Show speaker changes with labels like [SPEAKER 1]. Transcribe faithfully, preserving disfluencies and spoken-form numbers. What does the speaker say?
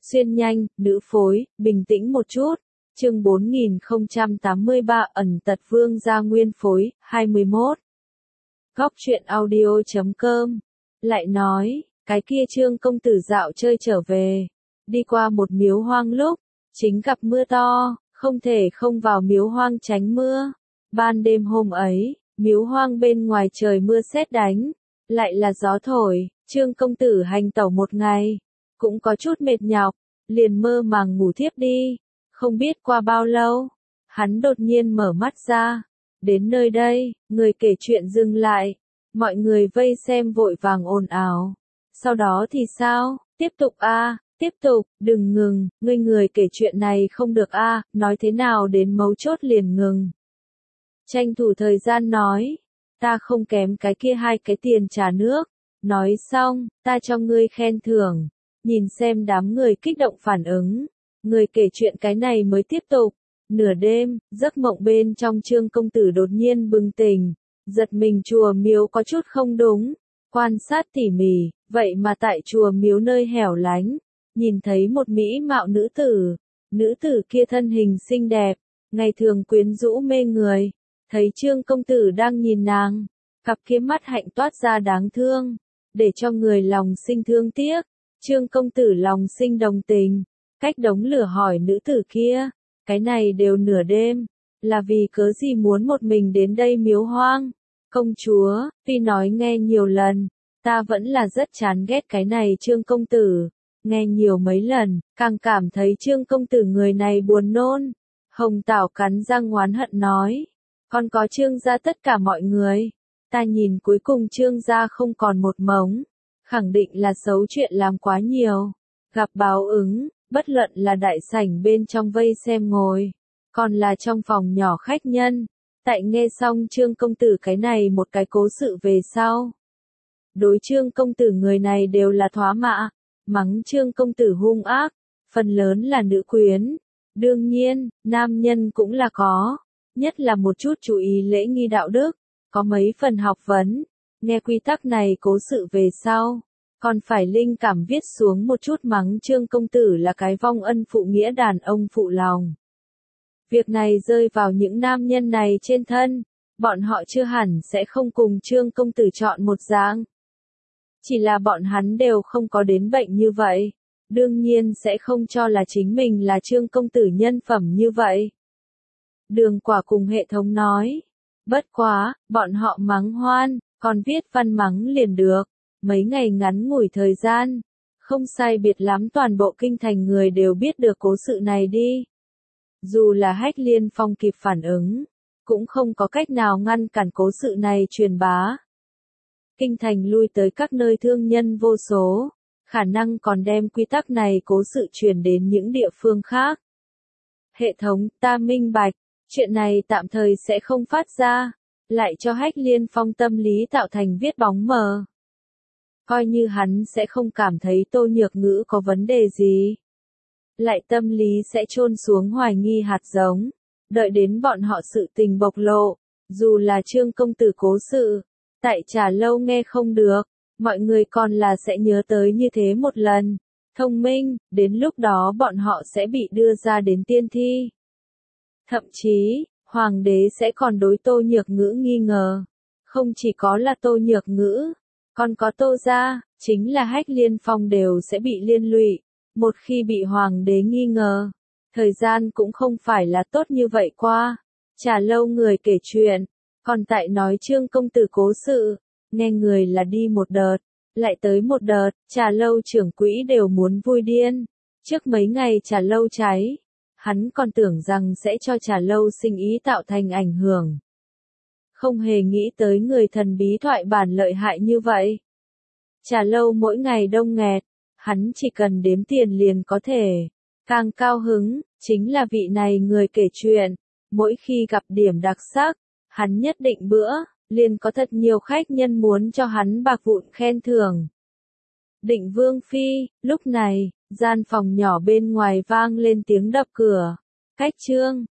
[SPEAKER 1] Xuyên nhanh, nữ phối, bình tĩnh một chút. Chương bốn nghìn không trăm tám mươi ba ẩn tật vương gia nguyên phối, hai mươi mốt. Góc truyện audio chấm com. Lại nói, cái kia Trương công tử dạo chơi trở về. Đi qua một miếu hoang lúc, chính gặp mưa to, không thể không vào miếu hoang tránh mưa. Ban đêm hôm ấy, miếu hoang bên ngoài trời mưa sét đánh, lại là gió thổi, Trương công tử hành tẩu một ngày, cũng có chút mệt nhọc, liền mơ màng ngủ thiếp đi. Không biết qua bao lâu, hắn đột nhiên mở mắt ra. Đến nơi đây, người kể chuyện dừng lại, mọi người vây xem vội vàng ồn ào. Sau đó thì sao? Tiếp tục a, à, tiếp tục, đừng ngừng, ngươi người kể chuyện này không được a, à, nói thế nào đến mấu chốt liền ngừng. Tranh thủ thời gian nói, ta không kém cái kia hai cái tiền trả nước. Nói xong, ta cho ngươi khen thưởng. Nhìn xem đám người kích động phản ứng. Người kể chuyện cái này mới tiếp tục. Nửa đêm, giấc mộng bên trong Trương công tử đột nhiên bừng tỉnh. Giật mình chùa miếu có chút không đúng. Quan sát tỉ mỉ, vậy mà tại chùa miếu nơi hẻo lánh. Nhìn thấy một mỹ mạo nữ tử. Nữ tử kia thân hình xinh đẹp, ngày thường quyến rũ mê người. Thấy Trương công tử đang nhìn nàng, cặp kia mắt hạnh toát ra đáng thương, để cho người lòng sinh thương tiếc. Trương công tử lòng sinh đồng tình, cách đống lửa hỏi nữ tử kia, cái này đều nửa đêm, là vì cớ gì muốn một mình đến đây miếu hoang? Công chúa, tuy nói nghe nhiều lần, ta vẫn là rất chán ghét cái này Trương công tử, nghe nhiều mấy lần, càng cảm thấy Trương công tử người này buồn nôn. Hồng Tảo cắn răng oán hận nói, còn có Trương gia tất cả mọi người, ta nhìn cuối cùng Trương gia không còn một mống, khẳng định là xấu chuyện làm quá nhiều, gặp báo ứng, bất luận là đại sảnh bên trong vây xem ngồi, còn là trong phòng nhỏ khách nhân. Tại nghe xong Trương công tử cái này một cái cố sự về sau, đối Trương công tử người này đều là thoá mạ, mắng Trương công tử hung ác, phần lớn là nữ quyến, đương nhiên, nam nhân cũng là có. Nhất là một chút chú ý lễ nghi đạo đức, có mấy phần học vấn, nghe quy tắc này cố sự về sau, còn phải linh cảm viết xuống một chút mắng Trương công tử là cái vong ân phụ nghĩa đàn ông phụ lòng. Việc này rơi vào những nam nhân này trên thân, bọn họ chưa hẳn sẽ không cùng Trương công tử chọn một dạng. Chỉ là bọn hắn đều không có đến bệnh như vậy, đương nhiên sẽ không cho là chính mình là Trương công tử nhân phẩm như vậy. Đường Quả cùng hệ thống nói, bất quá, bọn họ mắng hoan, còn viết văn mắng liền được, mấy ngày ngắn ngủi thời gian, không sai biệt lắm toàn bộ kinh thành người đều biết được cố sự này đi. Dù là Hách Liên Phong kịp phản ứng, cũng không có cách nào ngăn cản cố sự này truyền bá. Kinh thành lui tới các nơi thương nhân vô số, khả năng còn đem quy tắc này cố sự truyền đến những địa phương khác. Hệ thống, ta minh bạch. Chuyện này tạm thời sẽ không phát ra, lại cho Hách Liên Phong tâm lý tạo thành viết bóng mờ. Coi như hắn sẽ không cảm thấy Tô Nhược Ngữ có vấn đề gì. Lại tâm lý sẽ chôn xuống hoài nghi hạt giống, đợi đến bọn họ sự tình bộc lộ, dù là Trương công tử cố sự, tại Trà Lâu nghe không được, mọi người còn là sẽ nhớ tới như thế một lần. Thông minh, đến lúc đó bọn họ sẽ bị đưa ra đến tiên thi. Thậm chí, hoàng đế sẽ còn đối Tô Nhược Ngữ nghi ngờ. Không chỉ có là Tô Nhược Ngữ, còn có Tô gia, chính là Hách Liên Phong đều sẽ bị liên lụy. Một khi bị hoàng đế nghi ngờ, thời gian cũng không phải là tốt như vậy qua. Trà Lâu người kể chuyện, còn tại nói Trương công tử cố sự, nghe người là đi một đợt, lại tới một đợt, Trà Lâu trưởng quỹ đều muốn vui điên. Trước mấy ngày Trà Lâu cháy, hắn còn tưởng rằng sẽ cho Trà Lâu sinh ý tạo thành ảnh hưởng. Không hề nghĩ tới người thần bí thoại bản lợi hại như vậy. Trà Lâu mỗi ngày đông nghẹt, hắn chỉ cần đếm tiền liền có thể. Càng cao hứng, chính là vị này người kể chuyện. Mỗi khi gặp điểm đặc sắc, hắn nhất định bữa, liền có thật nhiều khách nhân muốn cho hắn bạc vụn khen thưởng. Định Vương Phi, lúc này, gian phòng nhỏ bên ngoài vang lên tiếng đập cửa. Cách Trương,